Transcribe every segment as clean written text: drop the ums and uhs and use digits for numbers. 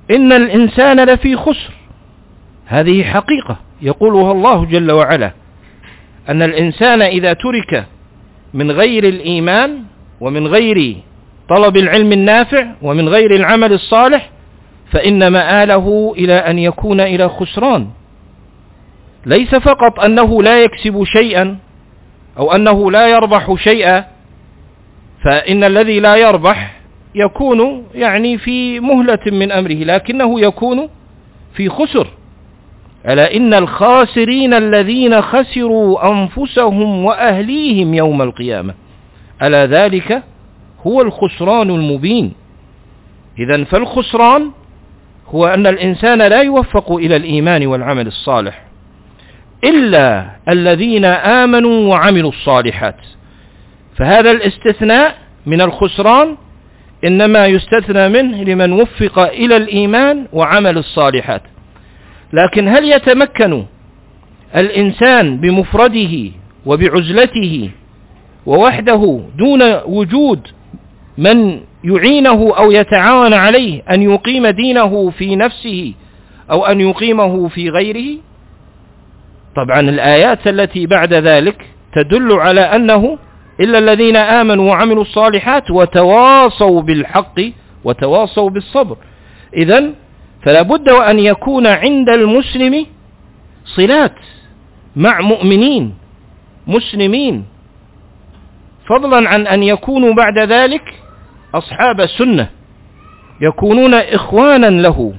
إن الإنسان لفي خسر. هذه حقيقة يقولها الله جل وعلا، أن الإنسان إذا ترك من غير الإيمان ومن غير طلب العلم النافع ومن غير العمل الصالح فإن مآله إلى أن يكون إلى خسران. ليس فقط أنه لا يكسب شيئا أو أنه لا يربح شيئا، فإن الذي لا يربح يكون يعني في مهلة من أمره، لكنه يكون في خسر. ألا إن الخاسرين الذين خسروا أنفسهم وأهليهم يوم القيامة، ألا ذلك هو الخسران المبين. إذن فالخسران هو أن الإنسان لا يوفق إلى الإيمان والعمل الصالح إلا الذين آمنوا وعملوا الصالحات. فهذا الاستثناء من الخسران إنما يستثنى منه لمن وفق إلى الإيمان وعمل الصالحات. لكن هل يتمكن الإنسان بمفرده وبعزلته ووحده دون وجود من يعينه أو يتعاون عليه أن يقيم دينه في نفسه أو أن يقيمه في غيره؟ طبعا الآيات التي بعد ذلك تدل على أنه إلا الذين آمنوا وعملوا الصالحات وتواصوا بالحق وتواصوا بالصبر. إذن فلا بد وأن يكون عند المسلم صلات مع مؤمنين مسلمين، فضلا عن أن يكونوا بعد ذلك أصحاب سنة يكونون إخوانا له.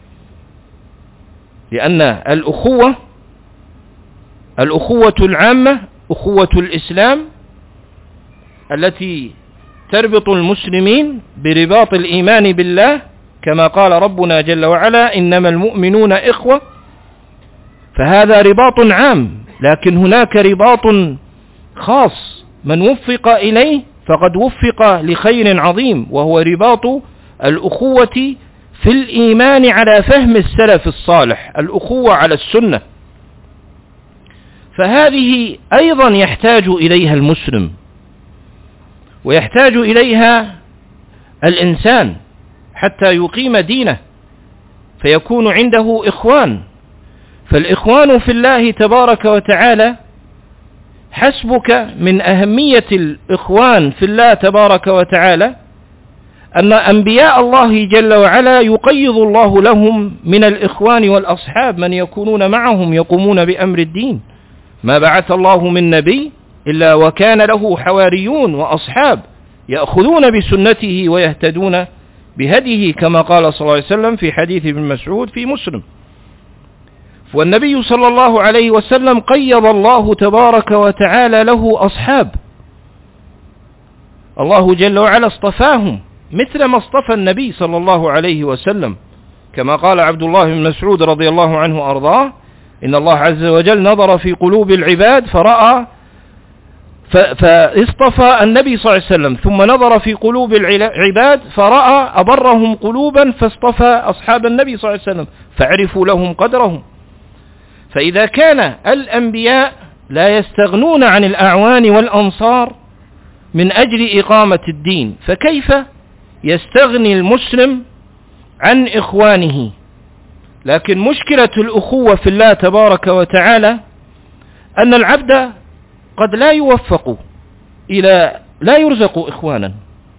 لأن الأخوة العامة أخوة الإسلام التي تربط المسلمين برباط الإيمان بالله، كما قال ربنا جل وعلا إنما المؤمنون إخوة، فهذا رباط عام. لكن هناك رباط خاص من وفق إليه فقد وفق لخير عظيم، وهو رباط الأخوة في الإيمان على فهم السلف الصالح، الأخوة على السنة. فهذه أيضا يحتاج إليها المسلم ويحتاج إليها الإنسان حتى يقيم دينه، فيكون عنده إخوان. فالإخوان في الله تبارك وتعالى حسبك من أهمية الإخوان في الله تبارك وتعالى أن أنبياء الله جل وعلا يقيض الله لهم من الإخوان والأصحاب من يكونون معهم يقومون بأمر الدين. ما بعث الله من نبي إلا وكان له حواريون وأصحاب يأخذون بسنته ويهتدون بهديه، كما قال صلى الله عليه وسلم في حديث ابن مسعود في مسلم. والنبي صلى الله عليه وسلم قيض الله تبارك وتعالى له أصحاب، الله جل وعلا اصطفاهم مثل ما اصطفى النبي صلى الله عليه وسلم، كما قال عبد الله بن مسعود رضي الله عنه وأرضاه إن الله عز وجل نظر في قلوب العباد فرأى فاصطفى النبي صلى الله عليه وسلم، ثم نظر في قلوب العباد فرأى أبرهم قلوبا فاصطفى أصحاب النبي صلى الله عليه وسلم فعرفوا لهم قدرهم. فإذا كان الأنبياء لا يستغنون عن الأعوان والأنصار من أجل إقامة الدين، فكيف يستغني المسلم عن إخوانه؟ لكن مشكلة الأخوة في الله تبارك وتعالى أن العبد قد لا يوفق لا يرزق إخوانا،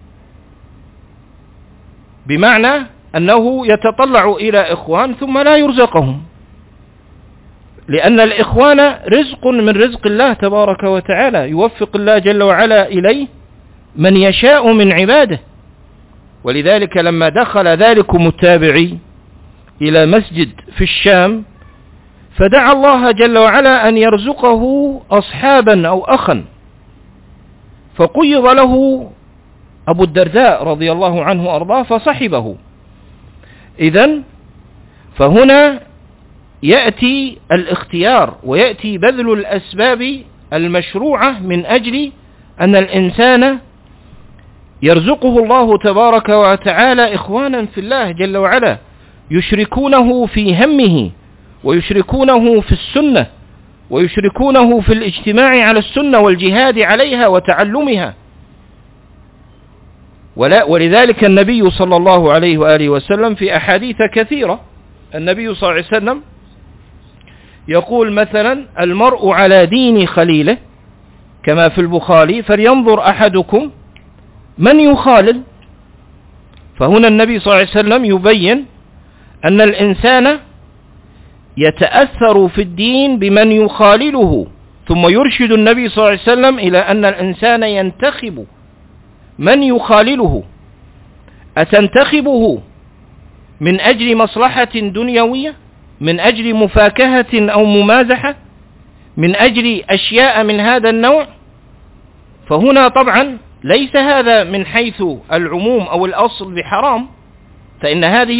بمعنى أنه يتطلع إلى إخوان ثم لا يرزقهم، لأن الإخوان رزق من رزق الله تبارك وتعالى، يوفق الله جل وعلا إليه من يشاء من عباده. ولذلك لما دخل ذلكم التابعي إلى مسجد في الشام فدعا الله جل وعلا أن يرزقه أصحابا أو أخا، فقيض له أبو الدرداء رضي الله عنه وأرضاه فصحبه. إذن فهنا يأتي الاختيار ويأتي بذل الأسباب المشروعة من أجل أن الإنسان يرزقه الله تبارك وتعالى إخوانا في الله جل وعلا يشركونه في همه ويشركونه في السنة ويشركونه في الاجتماع على السنة والجهاد عليها وتعلمها. ولذلك النبي صلى الله عليه وآله وسلم في أحاديث كثيرة النبي صلى الله عليه وسلم يقول مثلا: المرء على دين خليله، كما في البخاري: فلينظر أحدكم من يخالل. فهنا النبي صلى الله عليه وسلم يبين أن الإنسان يتأثر في الدين بمن يخالله، ثم يرشد النبي صلى الله عليه وسلم إلى أن الإنسان ينتخب من يخالله. أتنتخبه من أجل مصلحة دنيوية، من أجل مفاكهة أو ممازحة، من أجل أشياء من هذا النوع؟ فهنا طبعا ليس هذا من حيث العموم أو الأصل بحرام، فإن هذه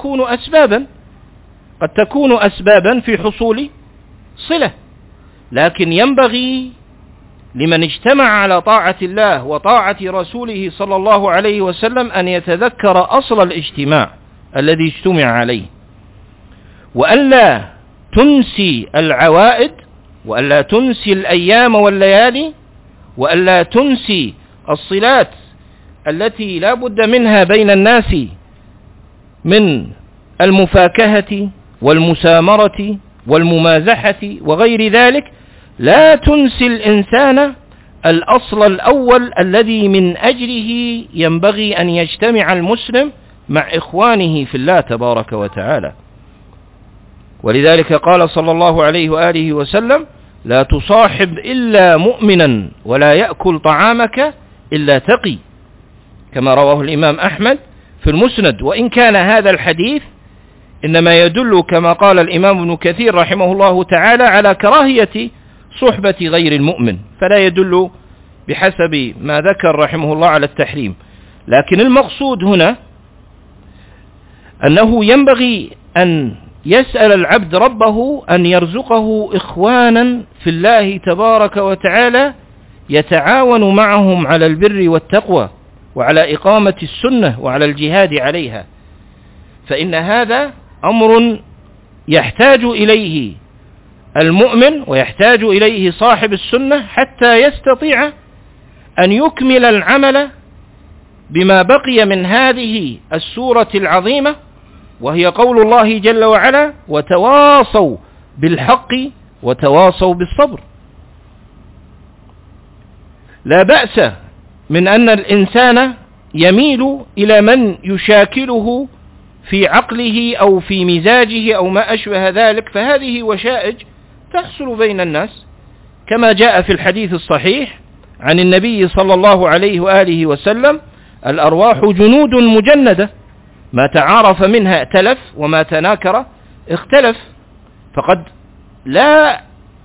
قد تكون أسبابا في حصول صلة، لكن ينبغي لمن اجتمع على طاعة الله وطاعة رسوله صلى الله عليه وسلم أن يتذكر أصل الاجتماع الذي اجتمع عليه، وألا تنسي العوائد، وألا تنسي الأيام والليالي، وألا تنسي الصلات التي لا بد منها بين الناس من المفاكهة والمسامرة والممازحة وغير ذلك. لا تنسي الإنسان الأصل الأول الذي من أجله ينبغي أن يجتمع المسلم مع إخوانه في الله تبارك وتعالى. ولذلك قال صلى الله عليه وآله وسلم: لا تصاحب إلا مؤمنا ولا يأكل طعامك إلا تقي، كما رواه الإمام أحمد في المسند. وإن كان هذا الحديث إنما يدل كما قال الإمام ابن كثير رحمه الله تعالى على كراهية صحبة غير المؤمن، فلا يدل بحسب ما ذكر رحمه الله على التحريم. لكن المقصود هنا أنه ينبغي أن يسأل العبد ربه أن يرزقه إخوانا في الله تبارك وتعالى يتعاون معهم على البر والتقوى وعلى إقامة السنة وعلى الجهاد عليها، فإن هذا أمر يحتاج إليه المؤمن ويحتاج إليه صاحب السنة حتى يستطيع أن يكمل العمل بما بقي من هذه السورة العظيمة، وهي قول الله جل وعلا: وتواصوا بالحق وتواصوا بالصبر. لا بأس من أن الإنسان يميل إلى من يشاكله في عقله أو في مزاجه أو ما أشبه ذلك، فهذه وشائج تحصل بين الناس، كما جاء في الحديث الصحيح عن النبي صلى الله عليه وآله وسلم: الأرواح جنود مجندة، ما تعارف منها ائتلف وما تناكر اختلف. فقد لا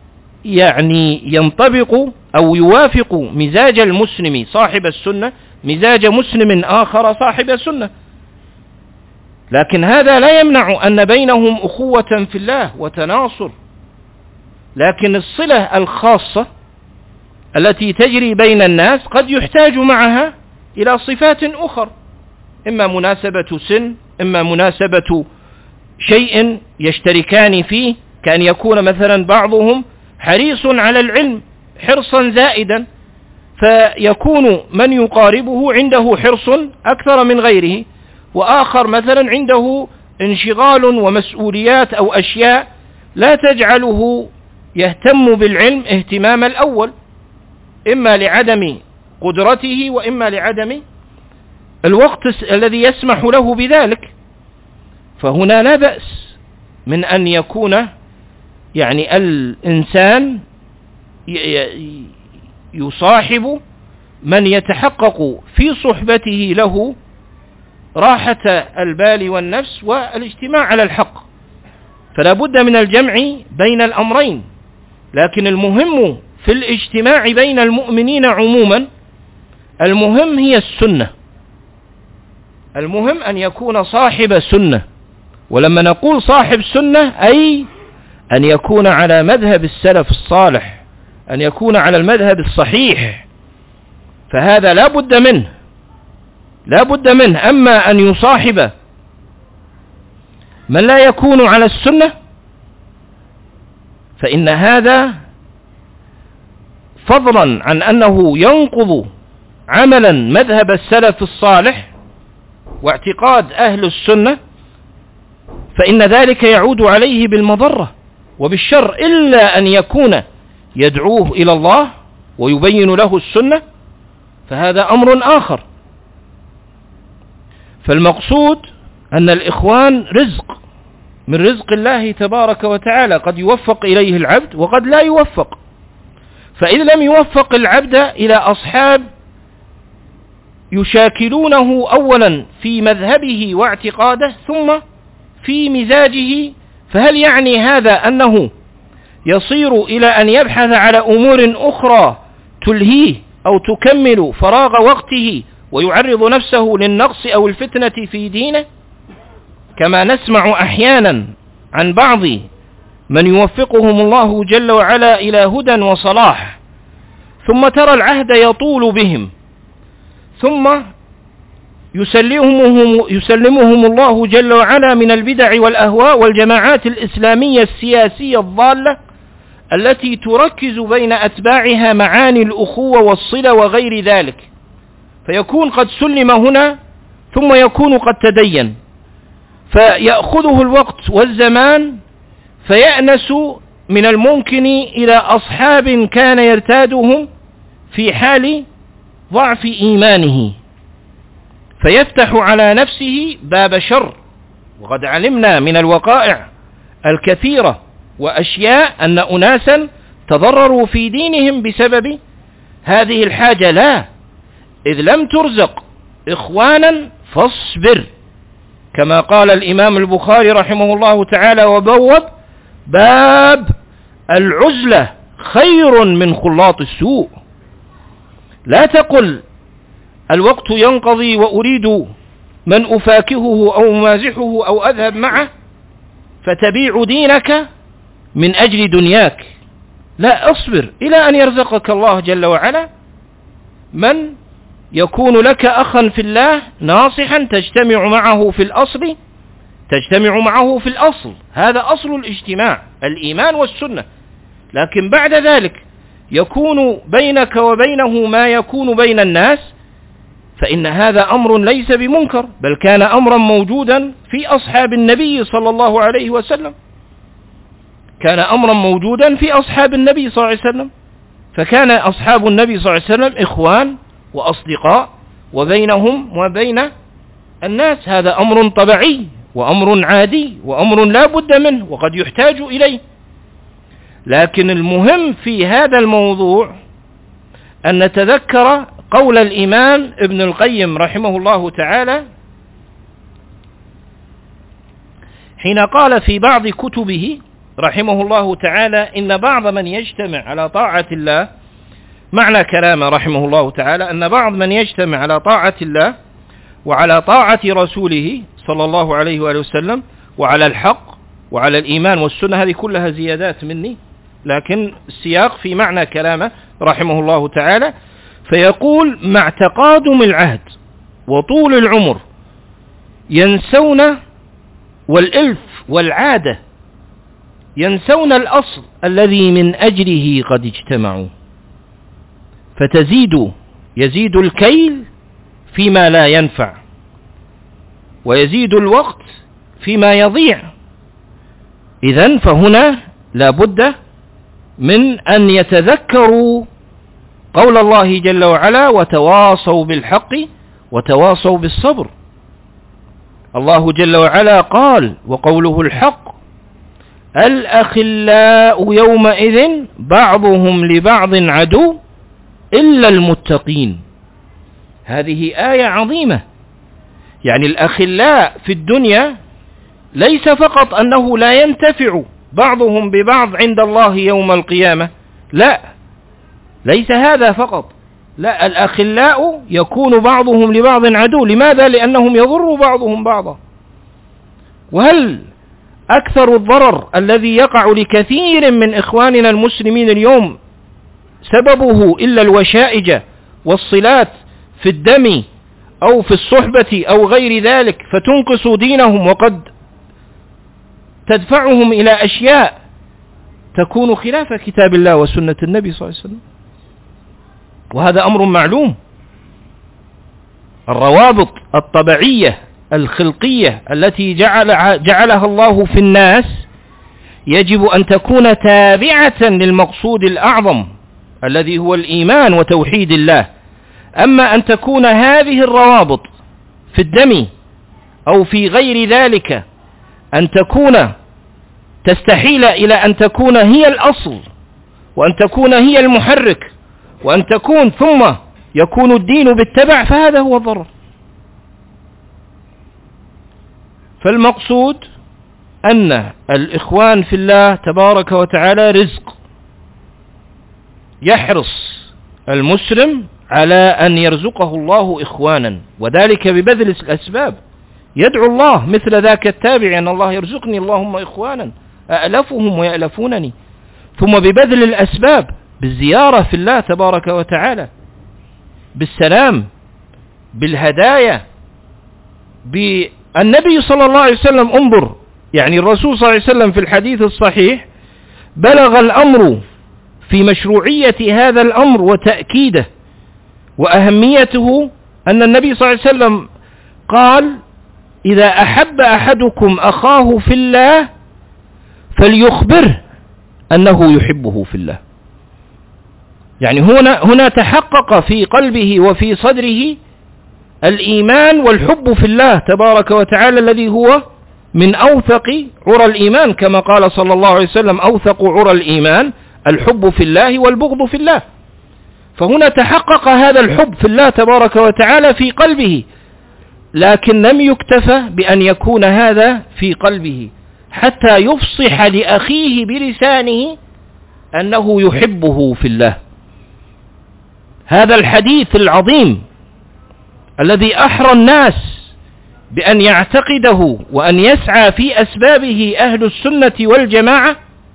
ينطبق أو يوافق مزاج المسلم صاحب السنة مزاج مسلم آخر صاحب السنة، لكن هذا لا يمنع أن بينهم أخوة في الله وتناصر. لكن الصلة الخاصة التي تجري بين الناس قد يحتاج معها إلى صفات أخرى، إما مناسبة سن، إما مناسبة شيء يشتركان فيه، كأن يكون مثلا بعضهم حريص على العلم حرصا زائدا، فيكون من يقاربه عنده حرص أكثر من غيره، وآخر مثلا عنده انشغال ومسؤوليات أو أشياء لا تجعله يهتم بالعلم اهتمام الأول، إما لعدم قدرته وإما لعدم الوقت الذي يسمح له بذلك. فهنا لا بأس من أن يكون الإنسان يصاحب من يتحقق في صحبته له راحة البال والنفس والاجتماع على الحق، فلا بد من الجمع بين الأمرين. لكن المهم في الاجتماع بين المؤمنين عموما، المهم هي السنة، المهم أن يكون صاحب سنة. ولما نقول صاحب سنة أي أن يكون على مذهب السلف الصالح، أن يكون على المذهب الصحيح، فهذا لا بد منه. أما أن يصاحب من لا يكون على السنة فإن هذا فضلا عن أنه ينقض عملا مذهب السلف الصالح واعتقاد أهل السنة، فإن ذلك يعود عليه بالمضرة وبالشر، إلا أن يكون يدعوه إلى الله ويبين له السنة، فهذا أمر آخر. فالمقصود أن الإخوان رزق من رزق الله تبارك وتعالى، قد يوفق إليه العبد وقد لا يوفق. فإذا لم يوفق العبد إلى أصحاب يشاكلونه أولا في مذهبه واعتقاده ثم في مزاجه، فهل يعني هذا أنه يصير إلى أن يبحث على أمور أخرى تلهيه أو تكمل فراغ وقته ويعرض نفسه للنقص أو الفتنة في دينه، كما نسمع أحيانا عن بعض من يوفقهم الله جل وعلا إلى هدى وصلاح، ثم ترى العهد يطول بهم، ثم يسلمهم الله جل وعلا من البدع والأهواء والجماعات الإسلامية السياسية الضالة التي تركز بين أتباعها معاني الأخوة والصلة وغير ذلك، فيكون قد سلم هنا ثم يكون قد تدين، فيأخذه الوقت والزمان، فيأنس من الممكن إلى أصحاب كان يرتادهم في حال ضعف إيمانه، فيفتح على نفسه باب شر. وقد علمنا من الوقائع الكثيرة وأشياء أن أناسا تضرروا في دينهم بسبب هذه الحاجة. لا، إذ لم ترزق إخوانا فاصبر، كما قال الإمام البخاري رحمه الله تعالى وبوب باب العزلة خير من خلاط السوء. لا تقل الوقت ينقضي وأريد من أفاكهه أو مازحه أو أذهب معه فتبيع دينك من أجل دنياك. لا، أصبر إلى أن يرزقك الله جل وعلا من يكون لك أخا في الله ناصحا تجتمع معه في الأصل، هذا أصل الاجتماع، الإيمان والسنة. لكن بعد ذلك يكون بينك وبينه ما يكون بين الناس، فإن هذا أمر ليس بمنكر، بل كان أمرا موجودا في أصحاب النبي صلى الله عليه وسلم، كان أمرا موجودا في أصحاب النبي صلى الله عليه وسلم، فكان أصحاب النبي صلى الله عليه وسلم إخوان وأصدقاء، وبينهم وبين الناس هذا أمر طبيعي وأمر عادي وأمر لا بد منه وقد يحتاج إليه. لكن المهم في هذا الموضوع أن نتذكر قول الإمام ابن القيم رحمه الله تعالى حين قال في بعض كتبه رحمه الله تعالى إن بعض من يجتمع على طاعة الله، معنى كلامه رحمه الله تعالى أن بعض من يجتمع على طاعة الله وعلى طاعة رسوله صلى الله عليه وآله وسلم وعلى الحق وعلى الإيمان والسنة، هذه كلها زيادات مني، لكن السياق في معنى كلامه رحمه الله تعالى. فيقول مع تقادم العهد وطول العمر ينسون والإلف والعادة، ينسون الأصل الذي من أجله قد اجتمعوا، يزيد الكيل فيما لا ينفع ويزيد الوقت فيما يضيع. إذن فهنا لا بد من أن يتذكروا قول الله جل وعلا وتواصوا بالحق وتواصوا بالصبر. الله جل وعلا قال وقوله الحق الأخلاء يومئذ بعضهم لبعض عدو إلا المتقين. هذه آية عظيمة، يعني الأخلاء في الدنيا ليس فقط أنه لا ينتفع بعضهم ببعض عند الله يوم القيامة، لا، ليس هذا فقط، لا، الأخلاء يكون بعضهم لبعض عدو. لماذا؟ لأنهم يضر بعضهم بعضا. وهل أكثر الضرر الذي يقع لكثير من إخواننا المسلمين اليوم سببه إلا الوشائج والصلات في الدم أو في الصحبة أو غير ذلك، فتنقص دينهم وقد تدفعهم إلى أشياء تكون خلاف كتاب الله وسنة النبي صلى الله عليه وسلم، وهذا أمر معلوم. الروابط الطبيعية الخلقية التي جعلها الله في الناس يجب أن تكون تابعة للمقصود الأعظم الذي هو الإيمان وتوحيد الله. أما أن تكون هذه الروابط في الدم أو في غير ذلك أن تكون تستحيل إلى أن تكون هي الأصل وأن تكون هي المحرك وأن تكون ثم يكون الدين بالتبع، فهذا هو الضرر. فالمقصود أن الإخوان في الله تبارك وتعالى رزق يحرص المسلم على أن يرزقه الله إخوانا، وذلك ببذل الأسباب. يدعو الله مثل ذاك التابع أن الله يرزقني اللهم إخوانا أألفهم ويألفونني، ثم ببذل الأسباب، بالزيارة في الله تبارك وتعالى، بالسلام، بالهدايا، بالنبي صلى الله عليه وسلم. انظر يعني الرسول صلى الله عليه وسلم في الحديث الصحيح بلغ الأمر في مشروعية هذا الأمر وتأكيده وأهميته، أن النبي صلى الله عليه وسلم قال: إذا أحب أحدكم أخاه في الله فليخبره أنه يحبه في الله. يعني هنا تحقق في قلبه وفي صدره الإيمان والحب في الله تبارك وتعالى، الذي هو من أوثق عرى الإيمان، كما قال صلى الله عليه وسلم: أوثق عرى الإيمان الحب في الله والبغض في الله. فهنا تحقق هذا الحب في الله تبارك وتعالى في قلبه، لكن لم يكتفى بأن يكون هذا في قلبه، حتى يفصح لأخيه بلسانه أنه يحبه في الله. هذا الحديث العظيم الذي أحرى الناس بأن يعتقده وأن يسعى في أسبابه أهل السنة والجماعة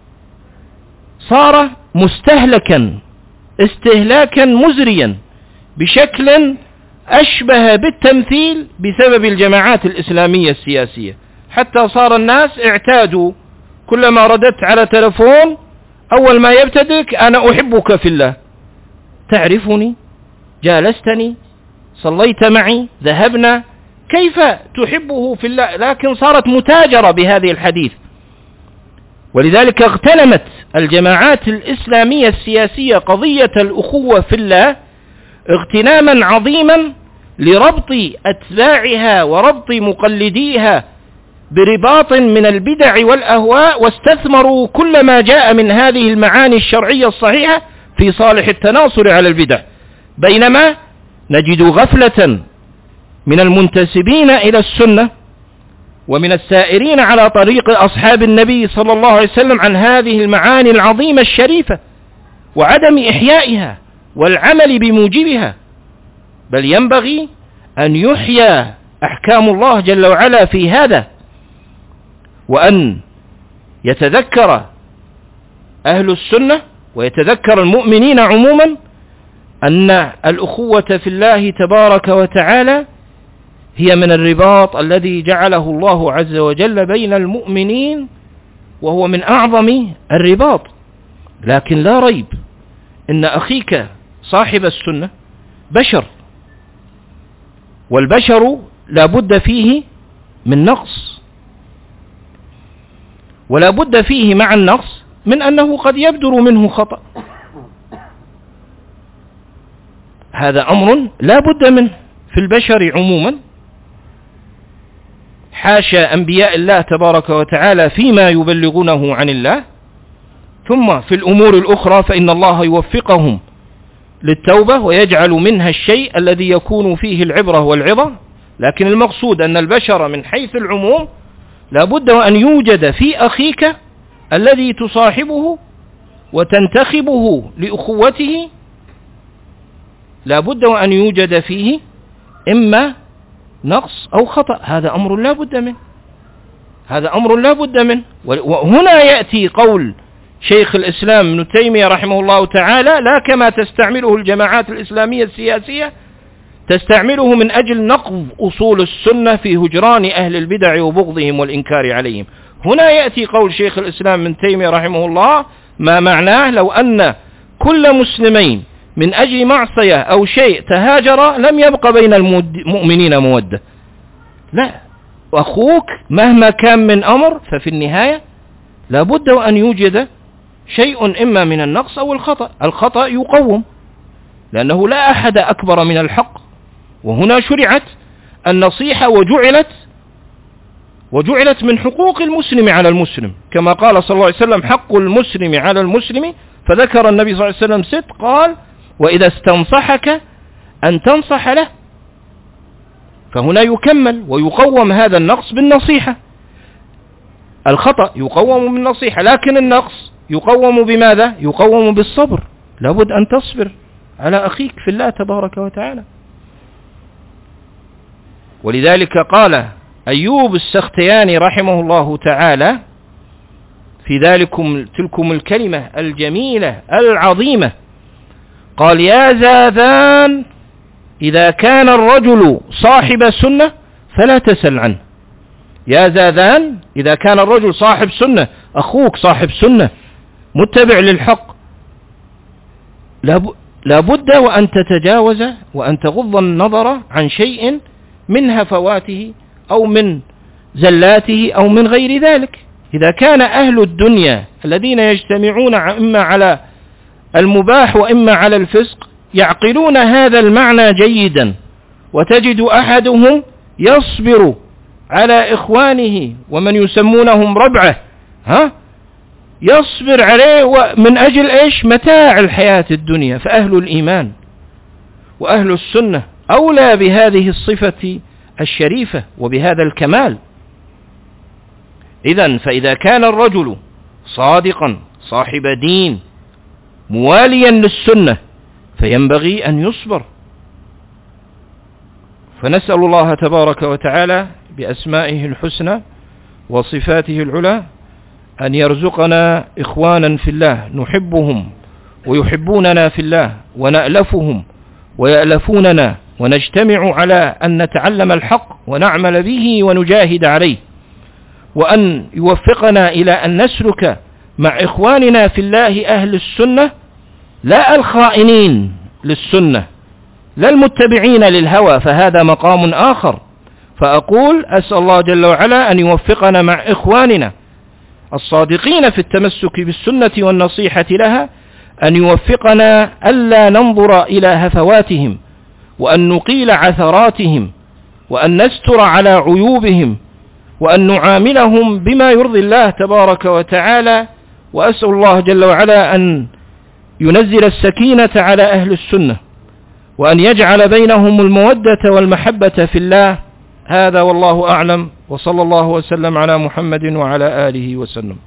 صار مستهلكا استهلاكا مزريا بشكل أشبه بالتمثيل بسبب الجماعات الإسلامية السياسية، حتى صار الناس اعتادوا كلما رددت على تلفون أول ما يبتدئك: أنا أحبك في الله، تعرفني، جالستني، صليت معي، ذهبنا. كيف تحبه في الله؟ لكن صارت متاجرة بهذه الحديث. ولذلك اغتنمت الجماعات الإسلامية السياسية قضية الأخوة في الله اغتناما عظيما لربط أتباعها وربط مقلديها برباط من البدع والأهواء، واستثمروا كل ما جاء من هذه المعاني الشرعية الصحيحة في صالح التناصر على البدع، بينما نجد غفلة من المنتسبين إلى السنة ومن السائرين على طريق أصحاب النبي صلى الله عليه وسلم عن هذه المعاني العظيمة الشريفة وعدم إحيائها والعمل بموجبها. بل ينبغي أن يحيى أحكام الله جل وعلا في هذا، وأن يتذكر أهل السنة ويتذكر المؤمنين عموما أن الأخوة في الله تبارك وتعالى هي من الرباط الذي جعله الله عز وجل بين المؤمنين، وهو من أعظم الرباط. لكن لا ريب إن أخيك صاحب السنة بشر، والبشر لا بد فيه من نقص، ولا بد فيه مع النقص من أنه قد يبدر منه خطأ. هذا أمر لا بد منه في البشر عموما، حاشا أنبياء الله تبارك وتعالى فيما يبلغونه عن الله، ثم في الأمور الأخرى فإن الله يوفقهم للتوبة ويجعل منها الشيء الذي يكون فيه العبرة والعظة. لكن المقصود أن البشر من حيث العموم لا بد وأن يوجد في أخيك الذي تصاحبه وتنتخبه لأخوته، لا بد وأن يوجد فيه إما نقص أو خطأ. هذا أمر لا بد منه، هذا أمر لا بد منه. وهنا يأتي قول شيخ الإسلام ابن تيمية رحمه الله تعالى: لا كما تستعمله الجماعات الإسلامية السياسية تستعمله من أجل نقض أصول السنة في هجران أهل البدع وبغضهم والإنكار عليهم. هنا يأتي قول شيخ الإسلام ابن تيمية رحمه الله ما معناه: لو أن كل مسلمين من أجل معصية أو شيء تهاجر لم يبق بين المؤمنين مودة. لا، أخوك مهما كان من أمر ففي النهاية لابد أن يوجد شيء إما من النقص أو الخطأ. الخطأ يقوم لأنه لا أحد أكبر من الحق، وهنا شرعت النصيحة وجعلت من حقوق المسلم على المسلم، كما قال صلى الله عليه وسلم: حق المسلم على المسلم. فذكر النبي صلى الله عليه وسلم 6، قال: وإذا استنصحك أن تنصح له. فهنا يكمل ويقوم هذا النقص بالنصيحة. الخطأ يقوم بالنصيحة، لكن النقص يقوم بماذا؟ يقوم بالصبر. لابد أن تصبر على أخيك في الله تبارك وتعالى. ولذلك قال أيوب السختياني رحمه الله تعالى في تلكم الكلمة الجميلة العظيمة، قال: يا زاذان إذا كان الرجل صاحب سنة فلا تسل عنه. يا زاذان إذا كان الرجل صاحب سنة، أخوك صاحب سنة متبع للحق، لابد وأن تتجاوز وأن تغض النظر عن شيء من هفواته أو من زلاته أو من غير ذلك. إذا كان أهل الدنيا الذين يجتمعون إما على المباح وإما على الفسق يعقلون هذا المعنى جيدا، وتجد أحدهم يصبر على إخوانه ومن يسمونهم ربعه، يصبر عليه من أجل إيش؟ متاع الحياة الدنيا. فأهل الإيمان وأهل السنة أولى بهذه الصفة الشريفة وبهذا الكمال. إذن فإذا كان الرجل صادقا صاحب دين مواليا للسنة فينبغي أن يصبر. فنسأل الله تبارك وتعالى بأسمائه الحسنى وصفاته العلى أن يرزقنا إخوانا في الله نحبهم ويحبوننا في الله، ونألفهم ويألفوننا، ونجتمع على أن نتعلم الحق ونعمل به ونجاهد عليه، وأن يوفقنا إلى أن نسلك مع إخواننا في الله أهل السنة، لا الخائنين للسنة، لا المتبعين للهوى، فهذا مقام آخر. فأقول أسأل الله جل وعلا أن يوفقنا مع إخواننا الصادقين في التمسك بالسنة والنصيحة لها، أن يوفقنا ألا ننظر إلى هفواتهم، وأن نقيل عثراتهم، وأن نستر على عيوبهم، وأن نعاملهم بما يرضي الله تبارك وتعالى. وأسأل الله جل وعلا أن ينزل السكينة على أهل السنة، وأن يجعل بينهم المودة والمحبة في الله. هذا والله أعلم، وصلى الله وسلم على محمد وعلى آله وسلم.